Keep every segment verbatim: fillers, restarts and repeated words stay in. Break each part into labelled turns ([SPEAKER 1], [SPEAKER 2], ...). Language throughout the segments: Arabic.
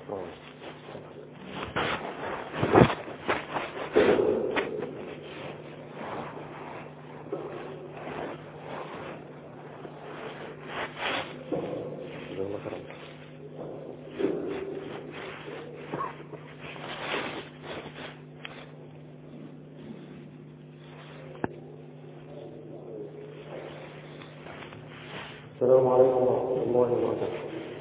[SPEAKER 1] السلام عليكم ورحمة الله وبركاته.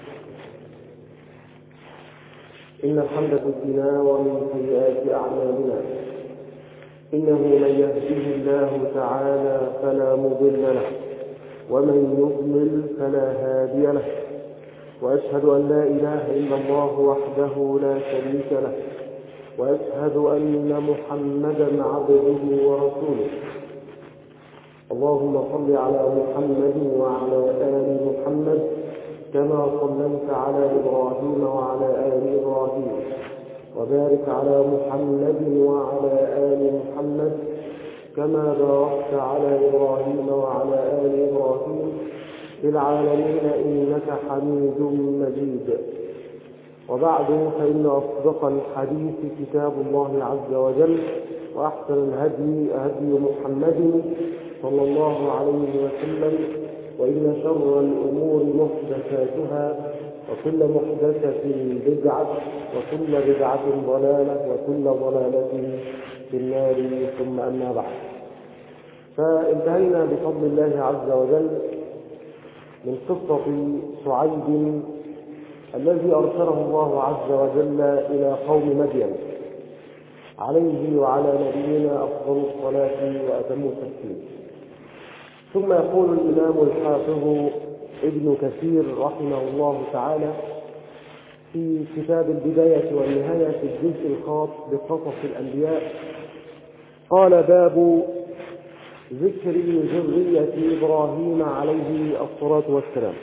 [SPEAKER 1] إن الحمد لله ومن سيئات أعمالنا إنه من يهده الله تعالى فلا مضل له ومن يضلل فلا هادي له، وأشهد أن لا إله إلا الله وحده لا شريك له، وأشهد أن محمدا عبده ورسوله. اللهم صل على محمد وعلى آل محمد كما صليت على إبراهيم وعلى آل إبراهيم، وبارك على محمد وعلى آل محمد كما باركت على إبراهيم وعلى آل إبراهيم في العالمين إنك حميد مجيد. وبعد، فإن أصدق الحديث كتاب الله عز وجل، وأحسن الهدي هدي محمد صلى الله عليه وسلم، وإن شر الأمور محدثاتها، وكل محدثة بدعة، وكل بدعة ضلالة، وكل ضلالة في النار، ثم أما بعد. فانتهينا بفضل الله عز وجل من قصة شعيب الذي أرسله الله عز وجل إلى قوم مدين، عليه وعلى نبينا أفضل الصلاة وأتم التسليم. ثم يقول الإمام الحافظ ابن كثير رحمه الله تعالى في كتاب البداية والنهاية في الجزء الخاص بقصص الأنبياء، قال: باب ذكر ذرية إبراهيم عليه الصلاة والسلام.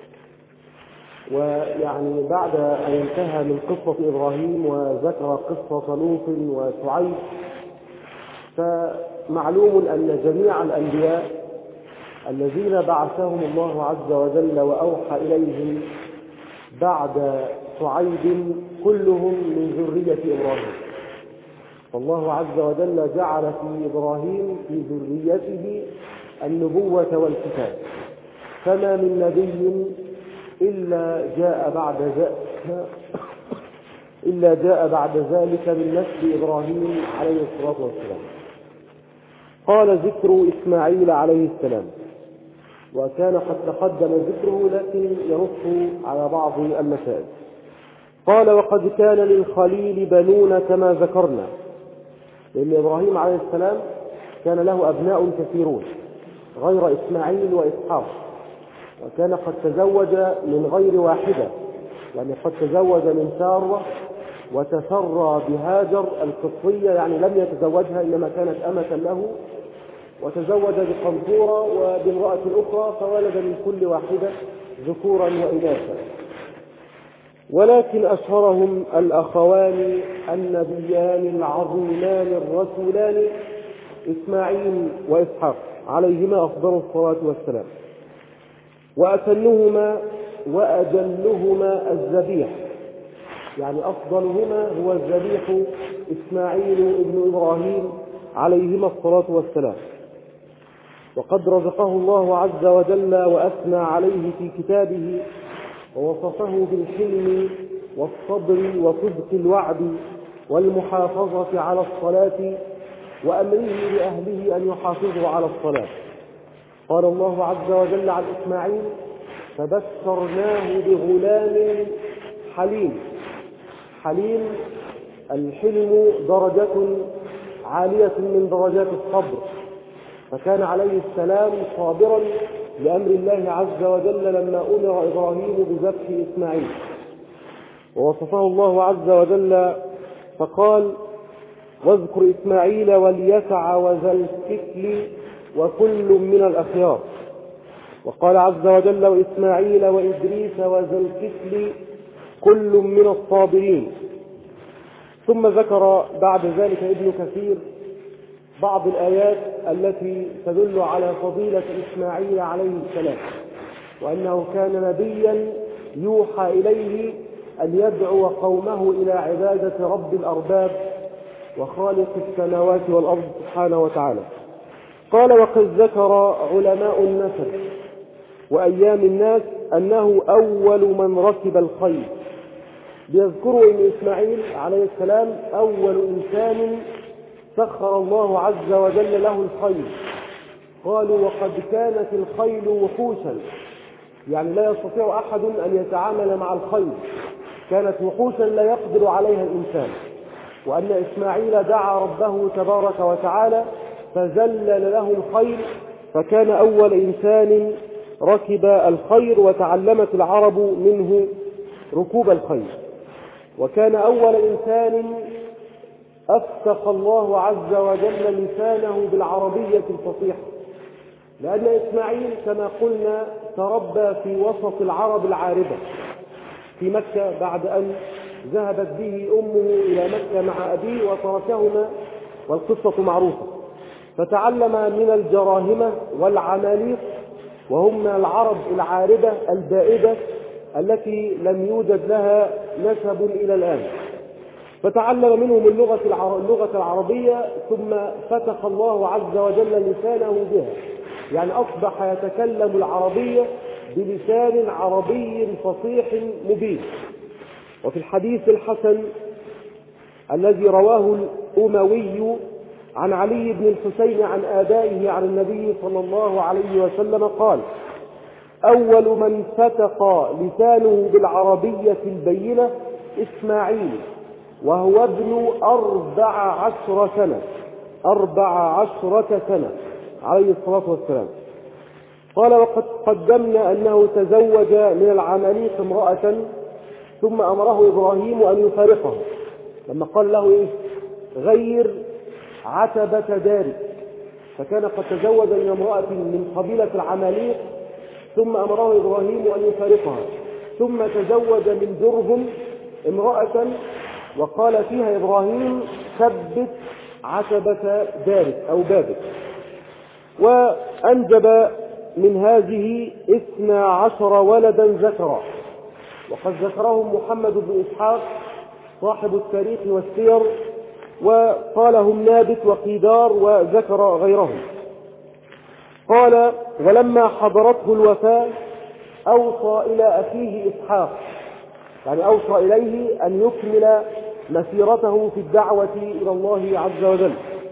[SPEAKER 1] ويعني بعد أن انتهى من قصة إبراهيم وذكر قصة لوط وشعيب، فمعلوم أن جميع الأنبياء الذين بعثهم الله عز وجل وأوحى إليهم بعد شعيب كلهم من ذرية إبراهيم. فالله عز وجل جعل في إبراهيم في ذريته النبوة والكتاب، فما من نبي إلا جاء بعد ذلك إلا جاء بعد ذلك من نسل إبراهيم عليه الصلاة والسلام. قال: ذكر إسماعيل عليه السلام، وكان قد تقدم ذكره لكن ينص على بعض المسائل. قال: وقد كان للخليل بنون كما ذكرنا، لأن إبراهيم عليه السلام كان له أبناء كثيرون غير إسماعيل وإسحاق، وكان قد تزوج من غير واحدة، يعني قد تزوج من سارة وتسرى بهاجر القبطية، يعني لم يتزوجها إنما كانت أمة له، وتزوج بقنطورة وبامرأة أخرى، فولد من كل واحدة ذكورا وإناثا. ولكن أشهرهم الأخوان النبيان العظيمان الرسولان إسماعيل وإسحاق عليهما أفضل الصلاة والسلام، وأتنهما وأجلهما الذبيح، يعني أفضلهما هو الذبيح إسماعيل ابن إبراهيم عليهما الصلاة والسلام. وقد رزقه الله عز وجل وأثنى عليه في كتابه، ووصفه بالحلم والصبر وصدق الوعد والمحافظة على الصلاة، وأمره لأهله أن يحافظوا على الصلاة. قال الله عز وجل عن إسماعيل: فبشرناه بغلام حليم. حليم، الحلم درجة عالية من درجات الصبر، فكان عليه السلام صابرا لأمر الله عز وجل لما أمر إبراهيم بذبح إسماعيل. ووصفه الله عز وجل فقال: واذكر إسماعيل واليسع وذا الكفل وكل من الأخيار. وقال عز وجل: وإسماعيل وإدريس وذا الكفل كل من الصابرين. ثم ذكر بعد ذلك ابن كثير بعض الآيات التي تدل على فضيلة إسماعيل عليه السلام، وأنه كان نبيا يوحى إليه أن يدعو قومه إلى عبادة رب الأرباب وخالق السماوات والأرض سبحانه وتعالى. قال: وقد ذكر علماء النسب وأيام الناس أنه أول من ركب الخيل. بيذكروا أن إسماعيل عليه السلام أول إنسان سخر الله عز وجل له الخيل. قالوا: وقد كانت الخيل وحوشا، يعني لا يستطيع أحد أن يتعامل مع الخيل، كانت وحوشا لا يقدر عليها الإنسان، وأن إسماعيل دعا ربه تبارك وتعالى فذلل له الخيل، فكان أول إنسان ركب الخيل، وتعلمت العرب منه ركوب الخيل. وكان أول إنسان أفتق الله عز وجل لسانه بالعربية الفصيحة، لأن إسماعيل كما قلنا تربى في وسط العرب العاربة في مكة بعد أن ذهبت به أمه إلى مكة مع أبيه وتركهما، والقصة معروفة. فتعلم من الجراهمة والعماليق، وهم من العرب العاربة البائدة التي لم يوجد لها نسب إلى الآن. فتعلم منهم اللغة اللغة العربية، ثم فتح الله عز وجل لسانه بها، يعني أصبح يتكلم العربية بلسان عربي فصيح مبين. وفي الحديث الحسن الذي رواه الأموي عن علي بن الحسين عن آبائه عن النبي صلى الله عليه وسلم قال: أول من فتق لسانه بالعربية البينة إسماعيل، وهو ابن أربع عشر سنة أربع عشرة سنة عليه الصلاة والسلام. قال: وقد قدمنا أنه تزوج من العماليق امرأة، ثم أمره إبراهيم أن يفارقها، لما قال له إيه؟ غير عتبة دارك. فكان قد تزوج من امرأة من قبيلة العماليق، ثم أمره إبراهيم أن يفارقها، ثم تزوج من درهم امرأة، وقال فيها إبراهيم: ثبت عتبة دارك أو بابك. وأنجب من هذه اثنا عشر ولدا ذكرا، وقد ذكرهم محمد بن إسحاق صاحب التاريخ والسير، وقالهم نابت وقيدار، وذكر غيرهم. قال: ولما حضرته الوفاة أوصى إلى أخيه إسحاق، يعني أوصى إليه أن يكمل مسيرته في الدعوة إلى الله عز وجل،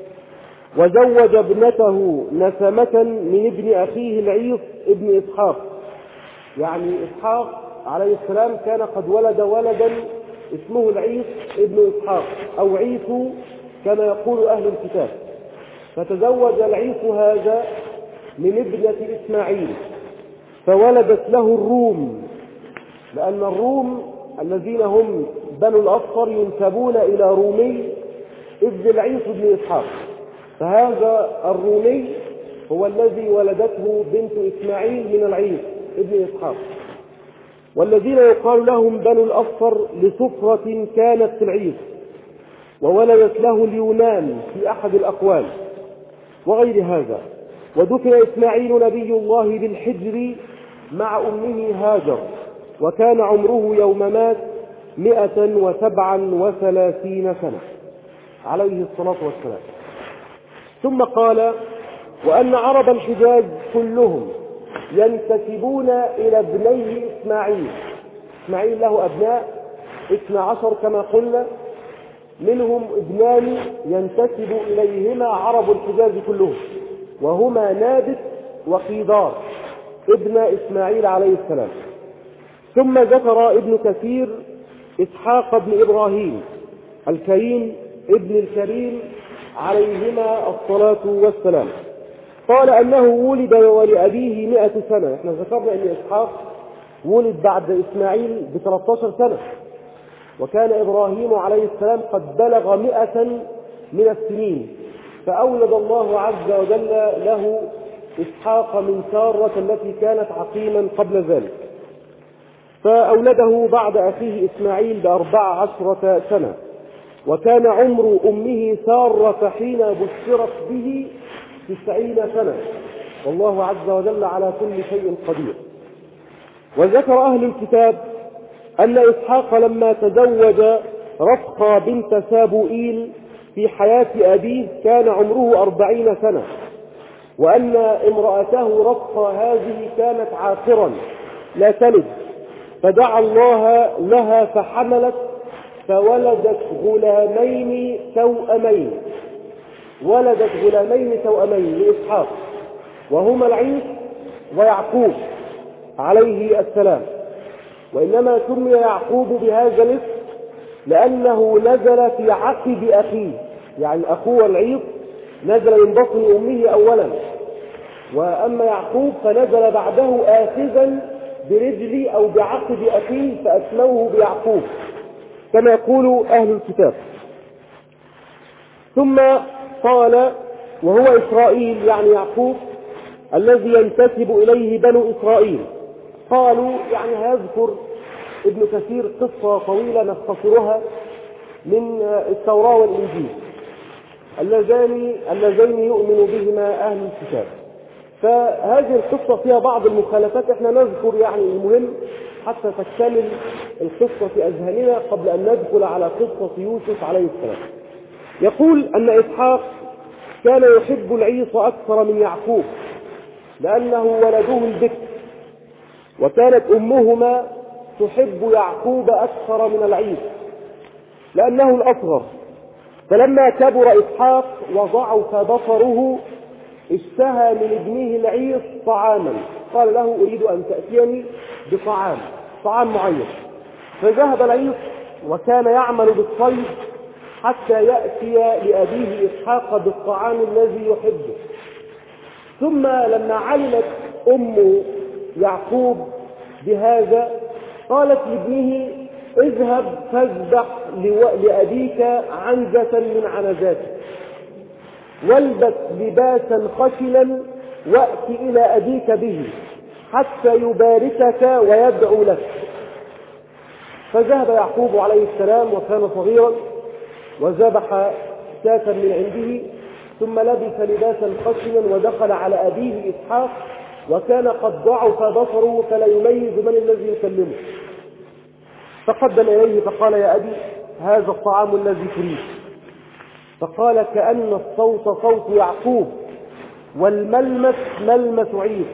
[SPEAKER 1] وزوج ابنته نسمة من ابن أخيه العيص ابن إسحاق. يعني إسحاق عليه السلام كان قد ولد ولدا اسمه العيص ابن إسحاق، أو عيسو كما يقول أهل الكتاب. فتزوج العيص هذا من ابنة إسماعيل، فولدت له الروم، لأن الروم الذين هم بنو الأصفر ينسبون إلى رومي ابن العيص بن إسحاق، فهذا الرومي هو الذي ولدته بنت إسماعيل من العيص ابن إسحاق. والذين يقال لهم بنو الأصفر لسفرة كانت في العيص، وولدت له اليونان في أحد الأقوال وغير هذا. ودفن إسماعيل نبي الله بالحجر مع أمه هاجر، وكان عمره يوم مات مئة وسبعا وثلاثين سنة عليه الصلاة والسلام. ثم قال: وأن عرب الحجاز كلهم ينتسبون إلى ابنيه إسماعيل. إسماعيل له أبناء اثنا عشر كما قلنا، منهم ابنان ينتسب إليهما عرب الحجاز كلهم، وهما نابت وقيدار ابن إسماعيل عليه السلام. ثم ذكر ابن كثير إسحاق بن إبراهيم الكريم ابن الكريم عليهما الصلاة والسلام. قال أنه ولد ولأبيه مئة سنة. احنا ذكرنا أن إسحاق ولد بعد إسماعيل بثلاثة عشر سنة، وكان إبراهيم عليه السلام قد بلغ مئة من السنين، فأولد الله عز وجل له إسحاق من سارة التي كانت عقيما قبل ذلك، فأولده بعد أخيه إسماعيل بأربع عشرة سنة. وكان عمر أمه سارة حين بشرت به تسعين سنة، والله عز وجل على كل شيء قدير. وذكر أهل الكتاب أن إسحاق لما تزوج رفقة بنت سابوئيل في حياة أبيه كان عمره أربعين سنة، وأن امرأته رفقة هذه كانت عاقرا لا تلد، فدعا الله لها فحملت فولدت غلامين توأمين ولدت غلامين توأمين لإسحاق، وهما العيس ويعقوب عليه السلام. وإنما سمي يعقوب بهذا الاسم لأنه نزل في عقب أخيه، يعني أخوه العيس نزل من بطن أمه أولا، وأما يعقوب فنزل بعده آخذا برجل أو بعقب أخيه فأسموه بيعقوب كما يقول أهل الكتاب. ثم قال وهو إسرائيل، يعني يعقوب الذي ينتسب إليه بنو إسرائيل. قالوا يعني هيذكر ابن كثير قصة طويلة نختصرها من التوراة والإنجيل اللذان اللذين يؤمن بهما أهل الكتاب. فهذه القصة فيها بعض المخالفات، احنا نذكر يعني المهم حتى تكتمل القصة في أذهاننا قبل أن ندخل على قصة يوسف عليه السلام. يقول أن إسحاق كان يحب العيس أكثر من يعقوب لأنه ولده البكر، وكانت أمهما تحب يعقوب أكثر من العيس لأنه الأصغر. فلما كبر إسحاق وضعف بصره اشتهى من ابنه العيس طعاما، قال له أريد أن تأتيني بطعام طعام معين. فذهب العيس وكان يعمل بالصيد حتى يأتي لأبيه إسحاق بالطعام الذي يحبه. ثم لما علمت أم يعقوب بهذا قالت لابنه اذهب فاذبح لأبيك عنزة من عنزاته والبس لباسا خشنا وأت إلى أبيك به حتى يباركك ويدعو لك. فذهب يعقوب عليه السلام وكان صغيرا وذبح شاة من عنده، ثم لبس لباسا خشنا ودخل على أبيه إسحاق وكان قد ضعف بصره فلا يميز من الذي يكلمه. فقدم إليه فقال يا أبي هذا الطعام الذي تريد. فقال كأن الصوت صوت يعقوب والملمس ملمس عيسى.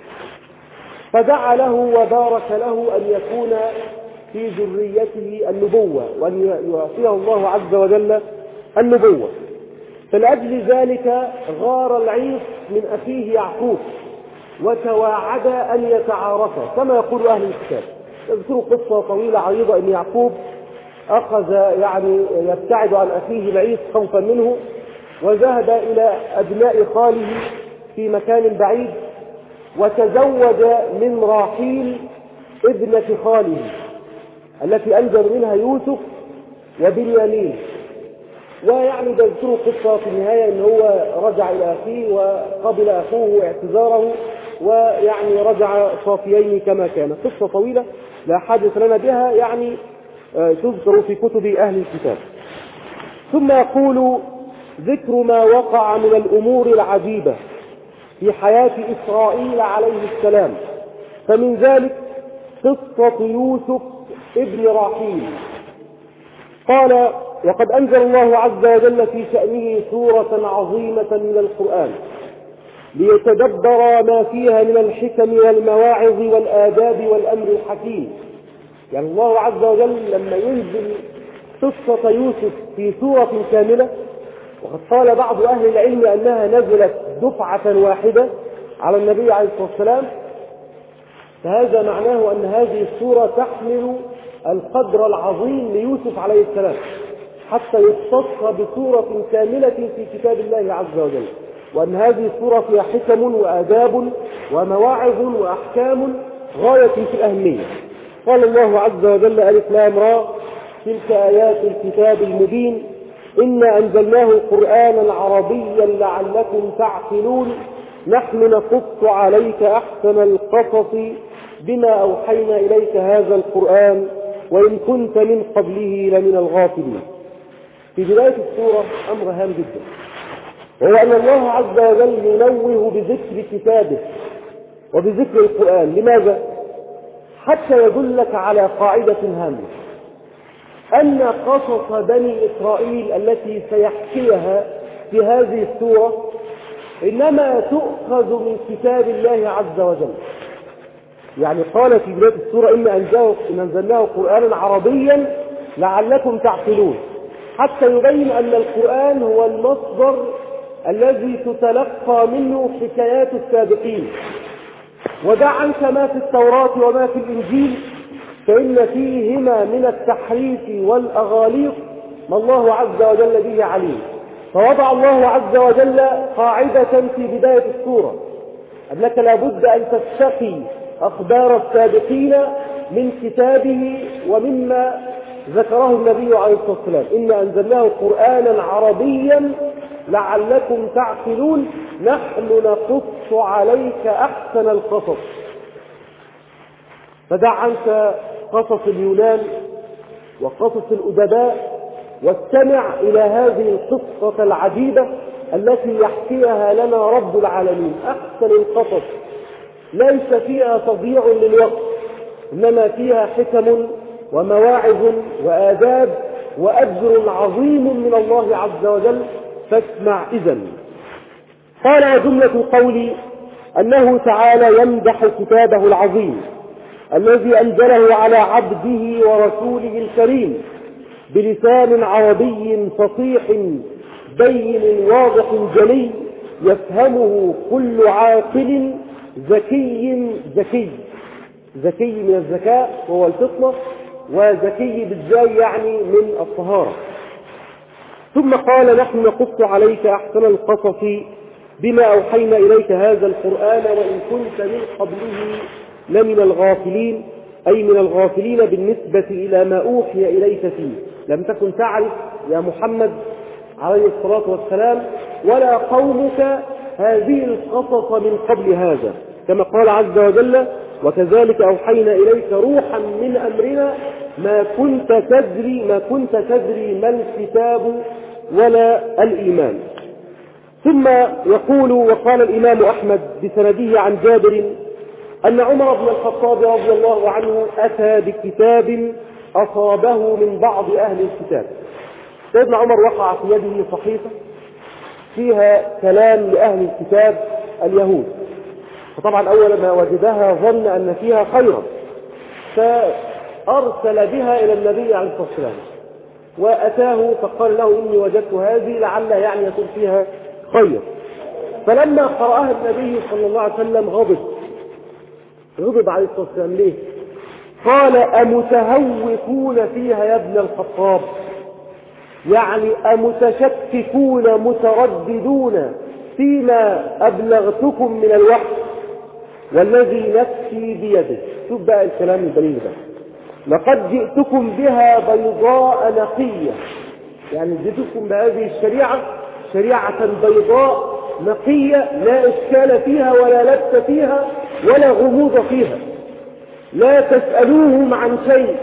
[SPEAKER 1] فدعا له وبارك له أن يكون في ذريته النبوة وأن يعطيه الله عز وجل النبوة. فلأجل ذلك غار العيس من أخيه يعقوب وتواعد أن يتعارفا كما يقول أهل الكتاب. يذكروا قصة طويلة عريضة أن يعقوب أخذ يعني يبتعد عن أخيه العيس خوفا منه، وذهب إلى أبناء خاله في مكان بعيد وتزوج من راحيل ابنة خاله التي أنجب منها يوسف وبنيامين. ويعني يذكروا قصة في النهاية أن هو رجع إلى أخيه وقبل أخوه اعتذاره ويعني رجع صافيين كما كان. قصة طويلة لا حدث لنا بها، يعني تذكر في كتب أهل الكتاب. ثم يقول ذكر ما وقع من الأمور العجيبة في حياة إسرائيل عليه السلام. فمن ذلك قصة يوسف ابن راحيل. قال وقد أنزل الله عز وجل في شأنه سورة عظيمة من القرآن ليتدبر ما فيها من الحكم والمواعظ والآداب والأمر الحكيم. يعني الله عز وجل لما ينزل قصة يوسف في سورة كاملة، وقد قال بعض أهل العلم أنها نزلت دفعة واحدة على النبي عليه الصلاة والسلام، فهذا معناه أن هذه السورة تحمل القدر العظيم ليوسف عليه السلام حتى يختص بسورة كاملة في كتاب الله عز وجل، وأن هذه السورة فيها حكم وآداب ومواعظ وأحكام غاية في الأهمية. قال الله عز وجل ألف لام را تلك آيات الكتاب المبين إنا أنزلناه قرآنا عربيا لعلكم تعقلون نحن نقص عليك أحسن القصص بما أوحينا إليك هذا القرآن وإن كنت من قبله لمن الغافلين. في بداية السورة أمر هام جدا، وهو أن الله عز وجل ينوه بذكر كتابه وبذكر القرآن. لماذا؟ حتى يدلك على قاعدة هامة، أن قصص بني إسرائيل التي سيحكيها في هذه السورة إنما تؤخذ من كتاب الله عز وجل. يعني قال في بداية السورة إن أنزلناه قرآنا عربيا لعلكم تعقلون، حتى يبين أن القرآن هو المصدر الذي تتلقى منه حكايات السابقين. ودع عنك ما في التوراة وما في الإنجيل فإن فيهما من التحريف والأغاليط ما الله عز وجل به عليم. فوضع الله عز وجل قاعدة في بداية السورة أنك لابد أن تستقي أخبار السابقين من كتابه ومما ذكره النبي عليه الصلاة والسلام. إن أنزلناه قرآنا عربيا لعلكم تعقلون نحن نقص عليك أحسن القصص. فدع عنك قصص اليونان وقصص الأدباء واستمع إلى هذه القصة العجيبة التي يحكيها لنا رب العالمين أحسن القصص، ليس فيها تضييع للوقت، إنما فيها حكم ومواعظ وآداب وأجر عظيم من الله عز وجل. فاسمع إذن. قال وجملة قولي أنه تعالى يمدح كتابه العظيم الذي أنزله على عبده ورسوله الكريم بلسان عربي فصيح بين واضح جلي يفهمه كل عاقل ذكي ذكي ذكي من الذكاء وهو الفطنة، وذكي بالزاي يعني من الطهارة. ثم قال نحن نقص عليك أحسن القصص بما أوحينا إليك هذا القرآن وإن كنت من قبله لمن الغافلين، أي من الغافلين بالنسبة إلى ما أوحي إليك فيه. لم تكن تعرف يا محمد عليه الصلاة والسلام ولا قومك هذه القصص من قبل هذا، كما قال عز وجل وكذلك أوحينا إليك روحا من أمرنا ما كنت تدري ما كنت تدري ما الكتاب ولا الإيمان. ثم يقول وقال الإمام أحمد بسنده عن جابر أن عمر بن الخطاب رضي الله عنه أتى بكتاب أصابه من بعض أهل الكتاب. سيدنا عمر وقع في يده صحيفة فيها كلام لأهل الكتاب اليهود، فطبعا أول ما وجدها ظن أن فيها خيرا فأرسل بها إلى النبي عليه الصلاة والسلام وأتاه فقال له إني وجدت هذه لعل يعني يكون فيها خير. فلما قرأها النبي صلى الله عليه وسلم غضب غضب عليه الصلاة والسلام. ليه؟ قال أمتهوكون فيها يا ابن الخطاب، يعني أمتشككون مترددون فيما أبلغتكم من الوحي والذي نفسي بيده. شوف بقى الكلام البليغ ده، لقد جئتكم بها بيضاء نقية، يعني جئتكم بهذه الشريعة شريعة بيضاء نقية لا إشكال فيها ولا لبس فيها ولا غموض فيها. لا تسألوهم عن شيء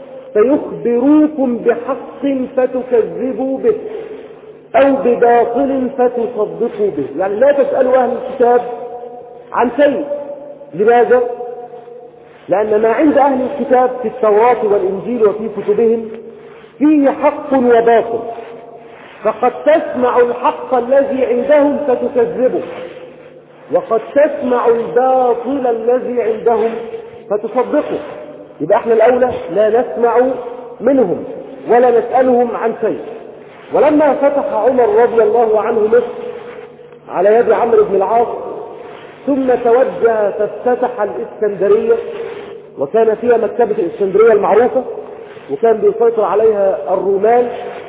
[SPEAKER 1] فيخبروكم بحق فتكذبوا به أو بباطل فتصدقوا به. يعني لا تسألوا أهل الكتاب عن شيء. لماذا؟ لأن ما عند أهل الكتاب في التوراة والإنجيل وفي كتبهم فيه حق وباطل، فقد تسمع الحق الذي عندهم فتكذبه وقد تسمع الباطل الذي عندهم فتصدقه. يبقى احنا الأولى لا نسمع منهم ولا نسألهم عن شيء. ولما فتح عمر رضي الله عنه مصر على يد عمرو بن العاص ثم توجه فافتتح الإسكندرية، وكان فيها مكتبة الإسكندرية المعروفة وكان بيسيطر عليها الرومان،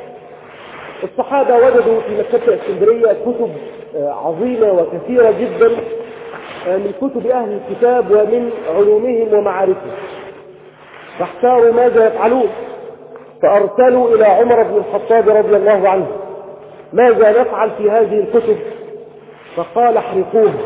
[SPEAKER 1] الصحابة وجدوا في مكتبة الإسكندرية كتب عظيمة وكثيرة جدا من كتب أهل الكتاب ومن علومهم ومعارفهم، فاحتاروا ماذا يفعلون، فأرسلوا إلى عمر بن الخطاب رضي الله عنه ماذا نفعل في هذه الكتب؟ فقال احرقوها.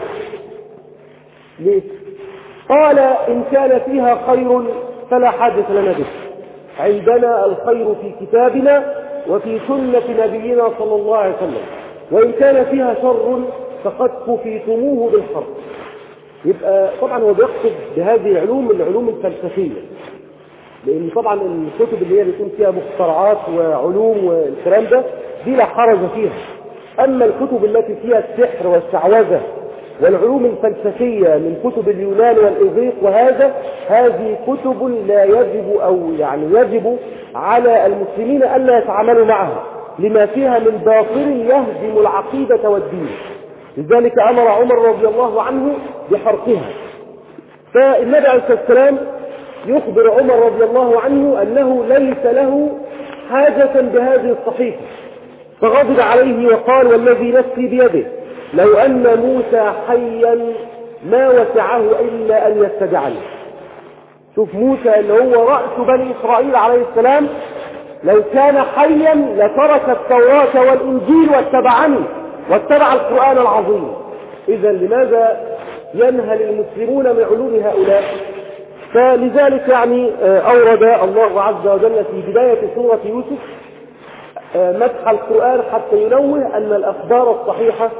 [SPEAKER 1] ليه؟ قال إن كان فيها خير فلا حاجة لنا به، عندنا الخير في كتابنا وفي سنة نبينا صلى الله عليه وسلم، وإن كان فيها شر فقد كفيتموه بالحرب. يبقى طبعا هو بيقصد بهذه العلوم العلوم الفلسفية، لأن طبعا الكتب اللي هي بيكون فيها مخترعات وعلوم والكلام ده دي لا حرج فيها. أما الكتب التي فيها السحر والشعوذة والعلوم الفلسفية من كتب اليونان والإغريق وهذا، هذه كتب لا يجب أو يعني يجب على المسلمين ألا يتعاملوا معها لما فيها من باطل يهدم العقيدة والدين. لذلك أمر عمر رضي الله عنه بحرقها. فالنبي عليه الصلاة والسلام يخبر عمر رضي الله عنه أنه ليس له حاجة بهذه الصحيفة، فغضب عليه وقال: والذي نفسي بيده لو أن موسى حيا ما وسعه إلا أن يستدعني. شوف موسى اللي هو رأس بني إسرائيل عليه السلام، لو كان حيا لترك التوراة والإنجيل واتبعني واتبع القرآن العظيم. إذا لماذا ينهل المسلمون من علوم هؤلاء؟ فلذلك يعني أورد الله عز وجل في بداية سورة يوسف مدح القرآن حتى ينوه أن الأخبار الصحيحة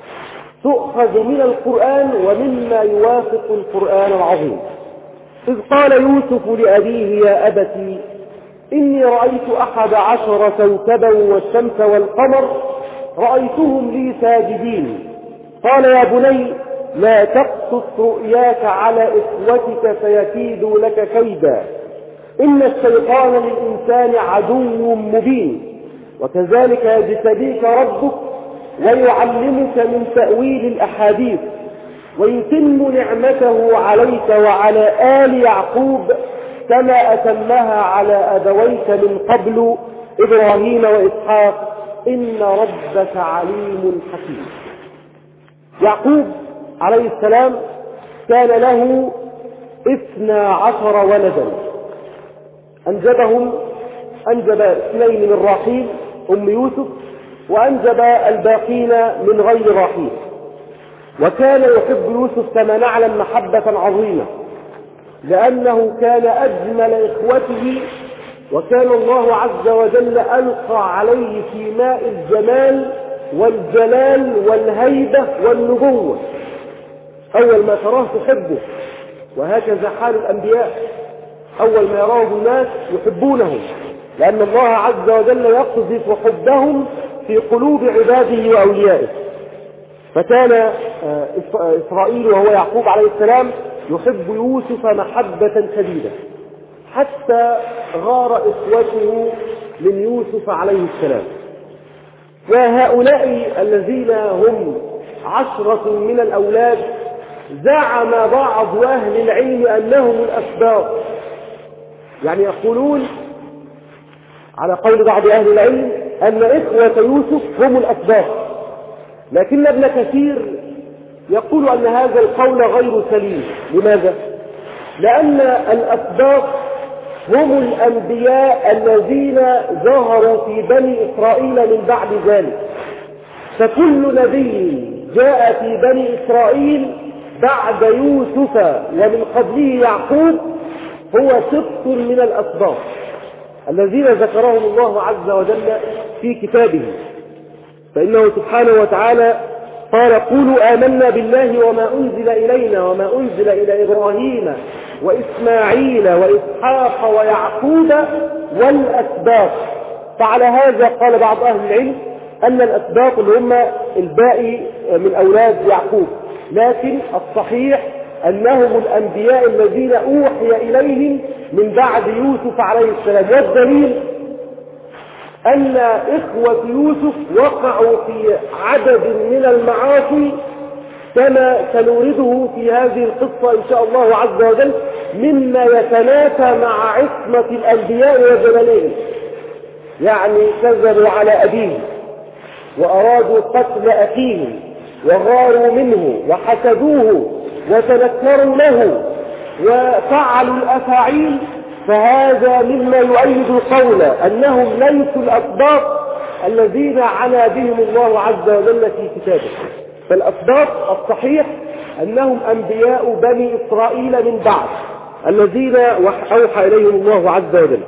[SPEAKER 1] تؤخذ من القرآن ومما يوافق القرآن العظيم. إذ قال يوسف لأبيه: يا أبت إني رأيت أحد عشر كوكبا والشمس والقمر رأيتهم لي ساجدين. قال: يا بني لا تقصص رؤياك على إخوتك فيكيدوا لك كيدا، إن الشيطان للإنسان عدو مبين، وكذلك يجتبيك ربك ويعلمك من تأويل الأحاديث ويتم نعمته عليك وعلى آل يعقوب كما أتمها على أبويك من قبل إبراهيم وإسحاق إن ربك عليم حكيم. يعقوب عليه السلام كان له اثنا عشر ولدا، أنجبهم أنجب اثنين من راحيل أم يوسف، وأنجب الباقين من غير راحيل. وكان يحب يوسف كما نعلم محبة عظيمة، لأنه كان أجمل إخوته، وكان الله عز وجل ألقى عليه في ماء الجمال والجلال والهيبة والنبوة. أول ما تراه تحبه، وهكذا حال الأنبياء، أول ما يراه الناس يحبونهم، لأن الله عز وجل يقذف حبهم في قلوب عباده وأوليائه. فكان إسرائيل وهو يعقوب عليه السلام يحب يوسف محبة شديدة، حتى غار إخوته من يوسف عليه السلام. وهؤلاء الذين هم عشرة من الأولاد زعم بعض أهل العلم أنهم الأسباط، يعني يقولون على قول بعض أهل العلم أن إخوة يوسف هم الأسباط، لكن ابن كثير يقول أن هذا القول غير سليم. لماذا؟ لأن الأسباط هم الأنبياء الذين ظهروا في بني إسرائيل من بعد ذلك، فكل نبي جاء في بني إسرائيل بعد يوسف ومن قبله يعقوب هو سبط من الأسباط الذين ذكرهم الله عز وجل في كتابه. فإنه سبحانه وتعالى قال: قولوا آمنا بالله وما أنزل إلينا وما أنزل إلى إبراهيم وإسماعيل وإسحاق ويعقوب والأسباط. فعلى هذا قال بعض أهل العلم أن الأسباط اللي هم الباقي من أولاد يعقوب، لكن الصحيح أنهم الأنبياء الذين أوحي إليهم من بعد يوسف عليه السلام. والدليل أن إخوة يوسف وقعوا في عدد من المعاصي كما سنورده في هذه القصة إن شاء الله عز وجل، مما يتنافى مع عصمة الأنبياء وجلالهم. يعني كذبوا على أبيه وأرادوا قتل أخيه وغاروا منه وحسدوه وتنكروا له وفعلوا الأفاعيل، فهذا مما يؤيد القول أنهم ليسوا الأسباط الذين عنى بهم الله عز وجل في كتابه. فالأسباط الصحيح أنهم أنبياء بني إسرائيل من بعد الذين أوحى إليهم الله عز وجل.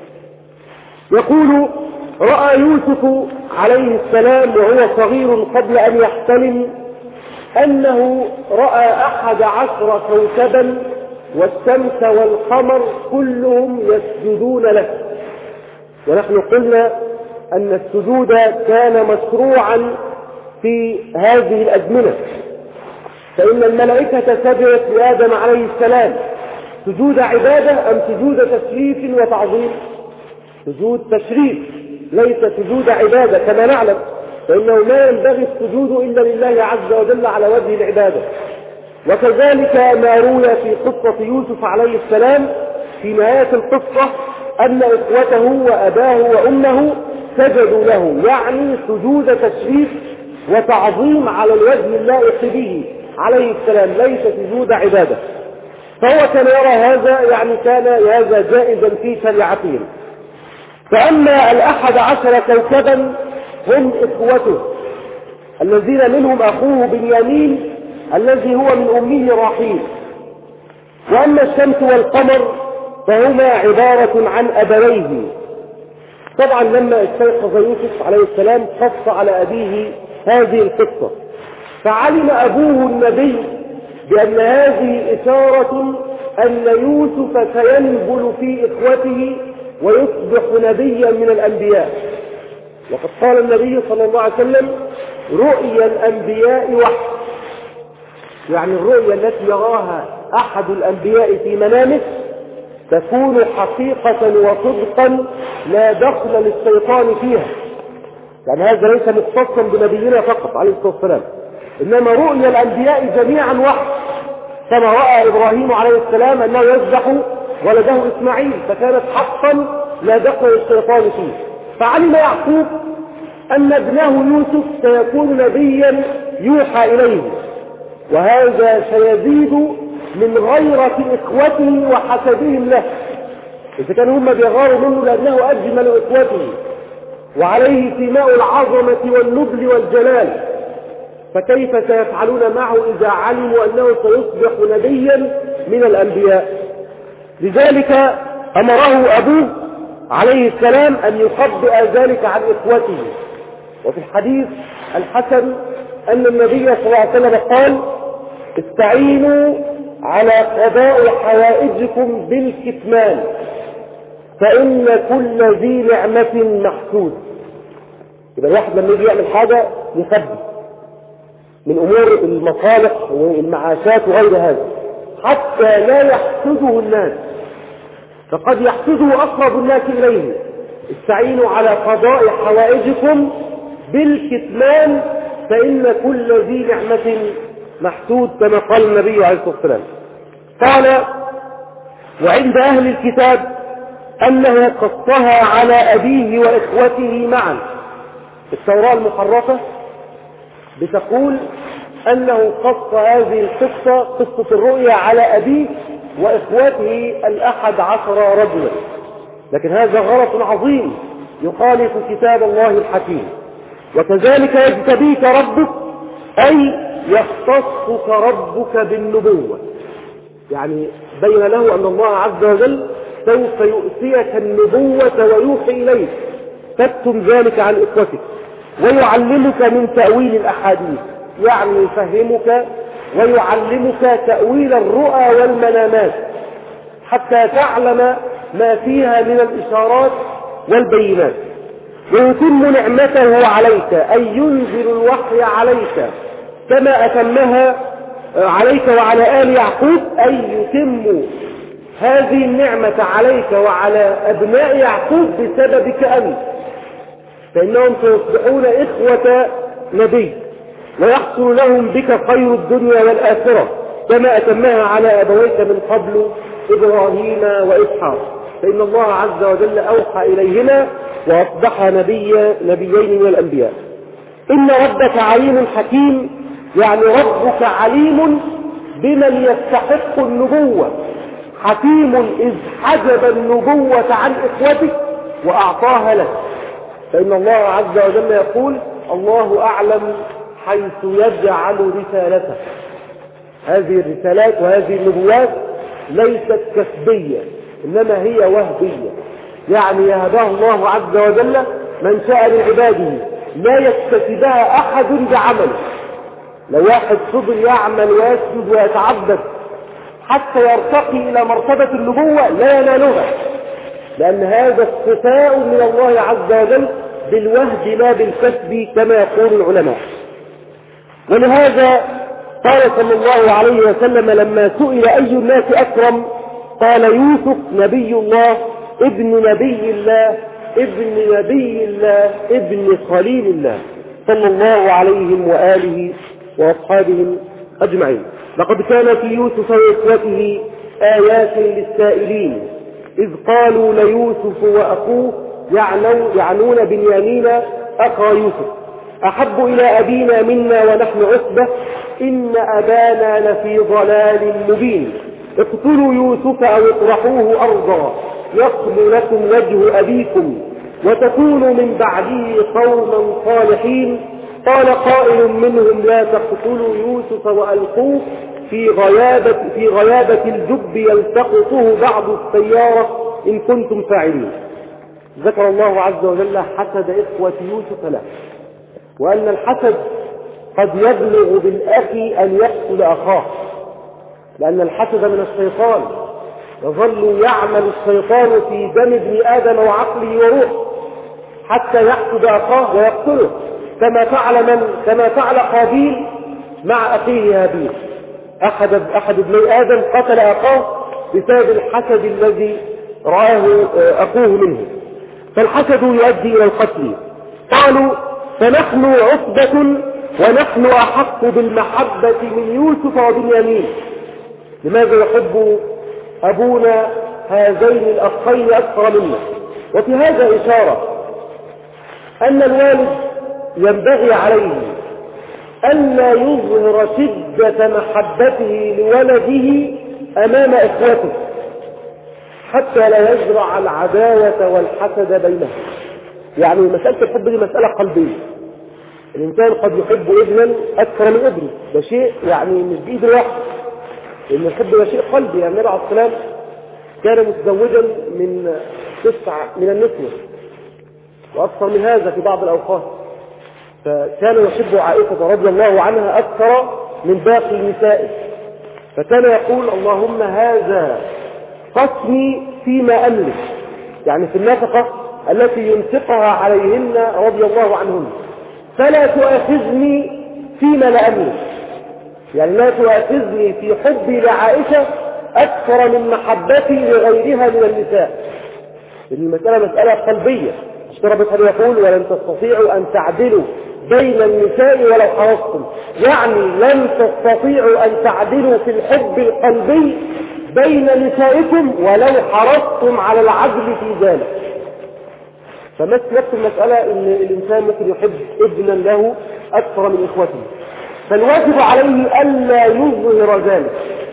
[SPEAKER 1] يقول: رأى يوسف عليه السلام وهو صغير قبل أن يحتلم أنه رأى أحد عشر كوكبا والشمس والقمر كلهم يسجدون له. ونحن قلنا أن السجود كان مشروعا في هذه الأزمنة، فإن الملائكة سجدت لآدم عليه السلام سجود عبادة أم سجود تشريف وتعظيم؟ سجود تشريف ليس سجود عبادة كما نعلم، فإنه ما ينبغي السجود إلا لله عز وجل على وجه العبادة. وكذلك ما روي في قصة يوسف عليه السلام في نهاية القصة أن إخوته وأباه وأمه سجدوا له، يعني سجود تشريف وتعظيم على الوجه اللائق به عليه السلام، ليس سجود عبادة. فهو كان يرى هذا، يعني كان هذا جائزا في شريعتهم. فأما الأحد عشر كوكبا هم إخوته الذين منهم أخوه بنيامين الذي هو من أمه راحيل. وأما الشمس والقمر فهما عبارة عن أبويه. طبعا لما استيقظ يوسف عليه السلام قص على أبيه هذه القصة، فعلم أبوه النبي بأن هذه إشارة أن يوسف سينبل في إخوته ويصبح نبيا من الأنبياء. وقد قال النبي صلى الله عليه وسلم: رؤيا الأنبياء وحي، يعني الرؤيا التي يراها أحد الأنبياء في منامه تكون حقيقة وصدقا لا دخل للشيطان فيها. يعني هذا ليس مختصا بنبينا فقط عليه الصلاة والسلام، إنما رؤيا الأنبياء جميعا وحي، كما رأى إبراهيم عليه السلام أنه يذبح ولده إسماعيل فكانت حقا لا دخل للشيطان فيه. فعلم يعقوب أن ابنه يوسف سيكون نبيا يوحى إليه، وهذا سيزيد من غيرة إخوته وحسدهم له. إذا كانوا هم بيغاروا منه لأنه أجمل إخوته وعليه سماء العظمة والنبل والجلال، فكيف سيفعلون معه إذا علموا أنه سيصبح نبيا من الأنبياء؟ لذلك أمره أبوه عليه السلام أن يخبئ ذلك عن إخوته. وفي الحديث الحسن أن النبي صلى الله عليه وسلم قال: استعينوا على قضاء حوائجكم بالكتمان فإن كل ذي نعمة محسود. يبقى الواحد لما يجي يعمل حاجة يخبي من أمور المصالح والمعاشات وغير هذا حتى لا يحسده الناس، فقد يحسده أقرب الناس إليه. استعينوا على قضاء حوائجكم بالكتمان فإن كل ذي نعمة محسود، كما قال النبي عليه الصلاة والسلام. قال: وعند أهل الكتاب أنه قصها على أبيه وإخوته معا. التوراة المحرفة بتقول أنه قص هذه القصة، قصة الرؤيا، على أبيه وإخوته الأحد عشر رجلا، لكن هذا غلط عظيم يخالف كتاب الله الحكيم. وكذلك يجتبيك ربك، أي يختصك ربك بالنبوة، يعني بين له أن الله عز وجل سوف يؤتيك النبوة ويوحي إليك تكتم ذلك عن إخوتك، ويعلمك من تأويل الأحاديث، يعني يفهمك ويعلمك تأويل الرؤى والمنامات حتى تعلم ما فيها من الإشارات والبينات. ويتم نعمته عليك، أي ينزل الوحي عليك كما أتمها عليك وعلى آل يعقوب، أي يتم هذه النعمة عليك وعلى أبناء يعقوب بسببك أنت، فإنهم سيصبحون إخوة نبي ويحصل لهم بك خير الدنيا والآخرة كما أتمها على أبويك من قبل إبراهيم وإسحاق، فإن الله عز وجل أوحى إليهما وأصبح نبي نبيين من الأنبياء. إن ربك عليم حكيم، يعني ربك عليم بمن يستحق النبوة، حكيم إذ حجب النبوة عن إخوتك وأعطاها لك. فإن الله عز وجل يقول: الله أعلم حيث يجعل رسالته. هذه الرسالات وهذه النبوات ليست كسبية، إنما هي وهبية، يعني يهبها الله عز وجل من شاء من عباده، لا يكتسبها أحد بعمله، لو واحد فضل يعمل ويسجد ويتعبد حتى يرتقي إلى مرتبة النبوة لا ينالها، لأن هذا اصطفاء من الله عز وجل بالوهد لا بالكسب كما يقول العلماء. ولهذا قال صلى الله عليه وسلم لما سئل أي الناس أكرم قال يوسف نبي الله ابن نبي الله ابن نبي الله ابن خليل الله صلى الله عليهم وآله وأصحابهم أجمعين. لقد كان في يوسف وإخوته آيات للسائلين إذ قالوا ليوسف وأخوه يعنون بنيامين أخا يوسف أحب إلى أبينا منا ونحن عصبة إن أبانا لفي ضلال مبين اقتلوا يوسف أو اطرحوه أرضا يخل لكم وجه أبيكم وتكونوا من بعده قوما صالحين قال قائل منهم لا تقتلوا يوسف وألقوه في غيابة, في غيابة الجب يلتقطه بعض السيارة إن كنتم فاعلين. ذكر الله عز وجل حسد إخوة يوسف له، وأن الحسد قد يبلغ بالأخ أن يقتل أخاه، لأن الحسد من الشيطان يظل يعمل الشيطان في دم ابن آدم وعقله وروحه حتى يحسد أخاه ويقتله، كما فعل من كما فعل قابيل مع أخيه هابيل. أحد أحد ابني آدم قتل أخاه بسبب الحسد الذي رآه أخوه منه، فالحسد يؤدي إلى القتل. قالوا فنحن عصبة ونحن أحق بالمحبة من يوسف وبنيامين. لماذا يحب أبونا هذين الأخين أكثر منا؟ وفي هذا إشارة أن الوالد ينبغي عليه أن لا يظهر شدة محبته لولده أمام إخوته حتى لا يزرع العداوة والحسد بينهم. يعني مسألة الحب دي مسألة قلبية، الإنسان قد يحب ابنا أكثر من ابنه، ده شيء يعني مش بإيد الواحد، لأن الحب ده شيء قلبي. يعني النبي عليه الصلاة والسلام كان متزوجا من تسع من النسوة وأكثر من هذا في بعض الأوقات، فكان يحب عائشة رضي الله عنها أكثر من باقي نسائه، فكان يقول اللهم هذا قسمي فيما أملك، يعني في النفقة التي ينفقها عليهن رضي الله عنهن، فلا تؤاخذني فيما لا أملك، يعني لا تؤاخذني في حبي لعائشة أكثر من محبتي لغيرها من النساء. المسألة مسألة قلبية، اشترى هذا يقول ولن تستطيعوا أن تعدلوا بين النساء ولو حرصتم، يعني لن تستطيعوا أن تعدلوا في الحب القلبي بين نسائكم ولو حرصتم على العدل في ذلك. فمثل المسألة ان الإنسان ممكن يحب ابنا له أكثر من إخوته، فالواجب عليه ألا يظهر ذلك،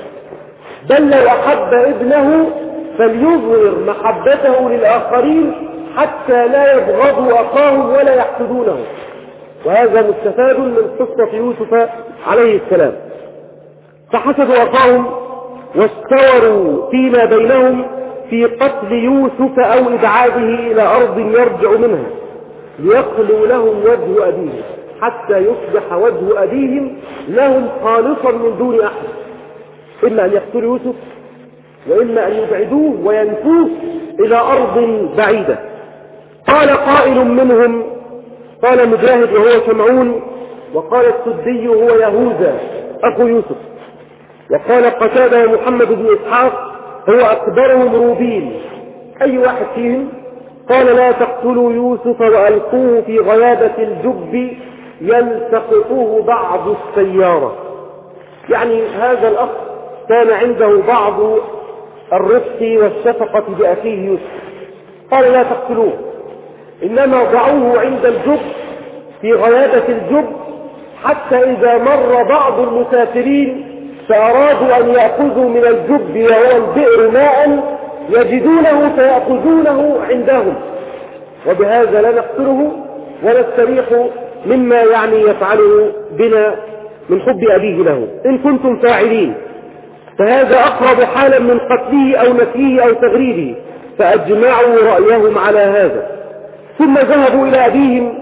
[SPEAKER 1] بل لو أحب ابنه فليظهر محبته للآخرين حتى لا يبغضوا أخاهم ولا يحسدونه. وهذا مستفاد من قصة يوسف عليه السلام. فحسدوا أخاهم واستوروا فيما بينهم في قتل يوسف أو إبعاده إلى أرض يرجع منها ليخلوا لهم وجه أبيهم حتى يصبح وجه أبيهم لهم خالصا من دون أحد، إما أن يقتلوا يوسف وإما أن يبعدوه وينفوه إلى أرض بعيدة. قال قائل منهم، قال مجاهد وهو شمعون، وقال السدي هو يهوذا أخو يوسف، وقال قتادة محمد بن إسحاق هو أكبرهم روبين. أي واحد فيهم؟ قال لا تقتلوا يوسف وألقوه في غيابة الجب يلتقطه بعض السيارة. يعني هذا الأخ كان عنده بعض الرفق والشفقة بأخيه يوسف، قال لا تقتلوه، إنما ضعوه عند الجب في غيابة الجب حتى إذا مر بعض المسافرين فأرادوا أن يأخذوا من الجب وهو البئر ماء يجدونه فيأخذونه عندهم، وبهذا لا نقتله ونستريح مما يعني يفعله بنا من حب أبيه له إن كنتم فاعلين، فهذا أقرب حالا من قتله أو نفيه أو تغريبه. فأجمعوا رأيهم على هذا، ثم ذهبوا إلى أبيهم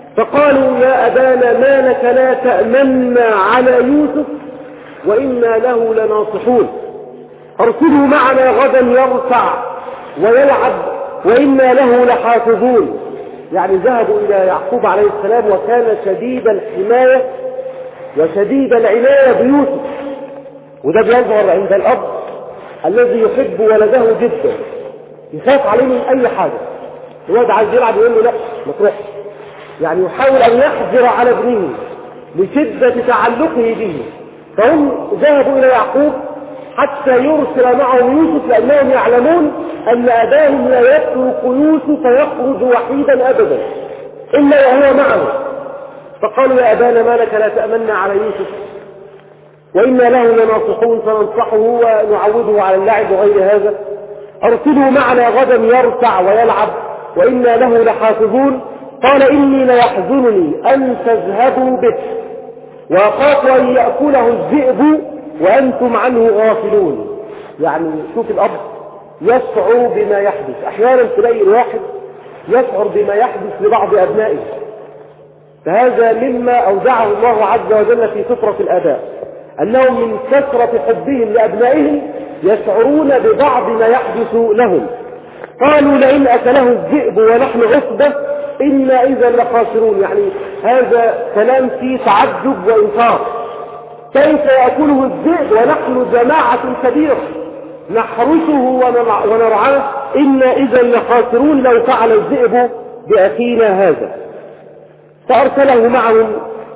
[SPEAKER 1] فقالوا يا أبانا ما لك لا تأمنا على يوسف وإنا له لناصحون، أرسله معنا غدا يرتع ويلعب وإنا له لحافظون. يعني ذهبوا إلى يعقوب عليه السلام وكان شديد الحماية وشديد العناية بيوسف، وده بيظهر عند الأب الذي يحب ولده جدا، يخاف عليه من أي حاجة. الولد عايز يلعب يقول له لا ما تروحش، يعني يحاول أن يحجر على ابنه لشدة تعلقه به. فهم ذهبوا إلى يعقوب حتى يرسل معهم يوسف، لأنهم يعلمون أن أباهم لا يترك يوسف يخرج وحيدا أبدا إلا وهو معه. فقالوا يا أبانا ما لك لا تأمنا على يوسف وإنا له لناصحون، فننصحه ونعوده على اللعب وغير هذا. أرسله معنا غدا يرتع ويلعب وإنا له لحافظون. قال إني ليحزنني أن تذهبوا به وأخاف أن يأكله الذئب وأنتم عنه غافلون. يعني شوف الأب يشعر بما يحدث. أحيانا تلاقي الواحد يشعر بما يحدث لبعض أبنائه، فهذا مما أودعه الله عز وجل في فطرة الآباء، أنهم من كثرة حبهم لأبنائهم يشعرون ببعض ما يحدث لهم. قالوا لئن أكله الذئب ونحن عصبة إنا إذا لخاسرون. يعني هذا كلام فيه تعجب وإنكار، كيف يأكله الذئب ونحن جماعة كبيرة نحرسه ونرعاه، إنا إذا لخاسرون لو فعل الذئب بأخينا هذا. فأرسله معهم.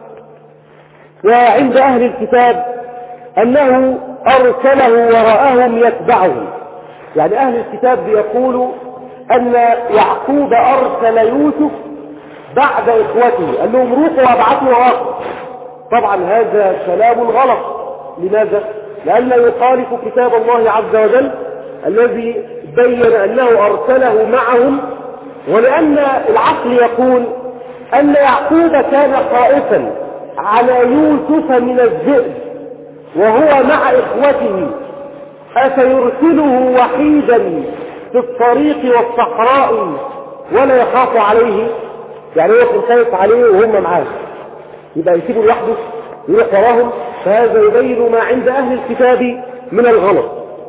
[SPEAKER 1] وعند أهل الكتاب أنه أرسله ورآهم يتبعهم. يعني أهل الكتاب بيقولوا أن يعقوب أرسل يوسف بعد إخوته، قال لهم روحوا وابعثوا وراءه. طبعا هذا كلام غلط. لماذا؟ لأنه يخالف كتاب الله عز وجل الذي بين أنه أرسله معهم، ولأن العقل يقول أن يعقوب كان خائفا على يوسف من الذئب وهو مع إخوته، أفيرسله وحيدا في الطريق والصحراء ولا يخاف عليه؟ يعني هو خايف عليه وهم معاه، يبقى يسيبوا لوحده يروح وراهم. فهذا يبين ما عند أهل الكتاب من الغلط.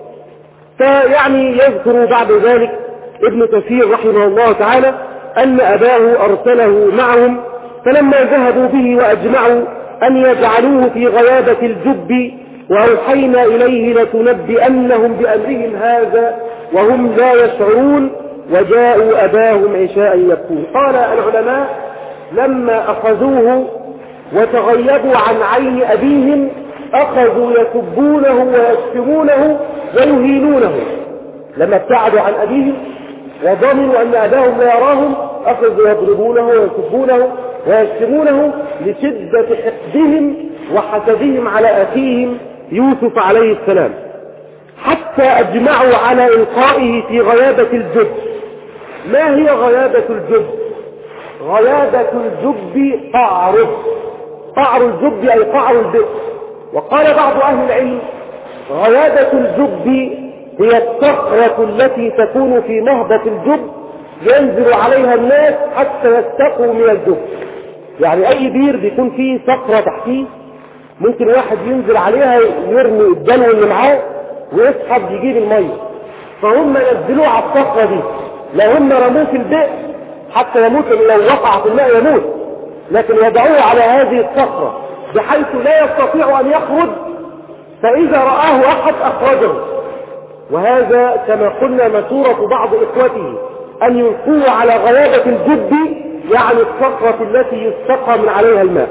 [SPEAKER 1] فيعني يذكر بعد ذلك ابن كثير رحمه الله تعالى أن أباه أرسله معهم، فلما ذهبوا به وأجمعوا أن يجعلوه في غيابة الجب وأوحينا إليه لتنبئنهم بأمرهم هذا وهم لا يشعرون وجاءوا أباهم عشاء يبكون. قال العلماء لما أخذوه وتغيبوا عن عين أبيهم أخذوا يسبونه ويشتمونه ويهينونه. لما ابتعدوا عن أبيهم وظنوا أن أباهم لا يراهم أخذوا يضربونه ويسبونه ويشتمونه لشدة حقدهم وحسدهم على أخيهم يوسف عليه السلام، حتى أجمعوا على إلقائه في غيابة الجب. ما هي غيابة الجب؟ غيابة الجب قعره، قعر الجب أي قعر البئر. وقال بعض أهل العلم غيابة الجب هي الصخرة التي تكون في نهضة الجب ينزل عليها الناس حتى يستقوا من الجب. يعني أي بير بيكون فيه صخرة تحتيه، ممكن واحد ينزل عليها يرمي الدلو اللي معاه ويسحب يجيب المية، فهم نزلوه على الصخرة دي. لو هم رموه في البئر حتى يموت، لو وقع في الماء يموت، لكن يضعوه على هذه الصخرة بحيث لا يستطيع أن يخرج، فإذا رآه أحد أخرجه. وهذا كما قلنا مشورة بعض إخوته أن يلقوه على غيابة الجب، يعني الصخرة التي يستقى من عليها الماء.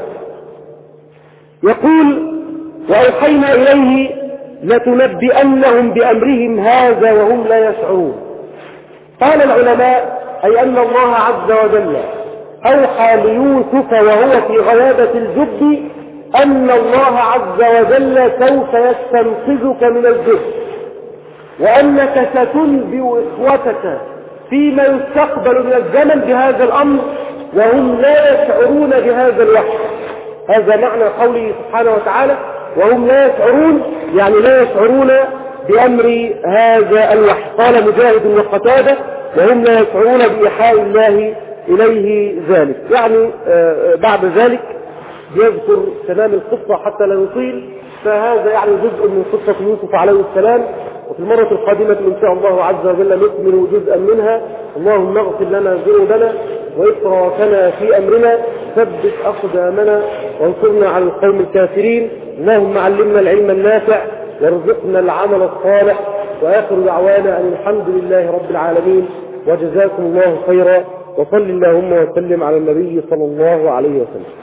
[SPEAKER 1] يقول وأوحينا إليه لتنبئنهم بأمرهم هذا وهم لا يشعرون. قال العلماء أي أن الله عز وجل أوحى ليوسف وهو في غيابة الجب أن الله عز وجل سوف يستنقذك من الجب، وأنك ستنبئ إخوتك فيما يستقبل من الزمن بهذا الأمر وهم لا يشعرون بهذا الوحي. هذا معنى قوله سبحانه وتعالى وهم لا يشعرون، يعني لا يشعرون بأمر هذا الوحي. قال مجاهد وقتادة وهم لا يشعرون بإيحاء الله إليه ذلك. يعني بعد ذلك يذكر تمام القصة حتى لا يطيل، فهذا يعني جزء من قصة يوسف عليه السلام، وفي المرة القادمة إن شاء الله عز وجل نكمل جزءا منها. اللهم اغفر لنا ذنوبنا وإسرافنا في أمرنا، ثبت أقدامنا وانصرنا على القوم الكافرين. اللهم علمنا العلم النافع وارزقنا العمل الصالح، وآخر دعوانا أن الحمد لله رب العالمين، وجزاكم الله خيرا، وصل اللهم وسلم على النبي صلى الله عليه وسلم.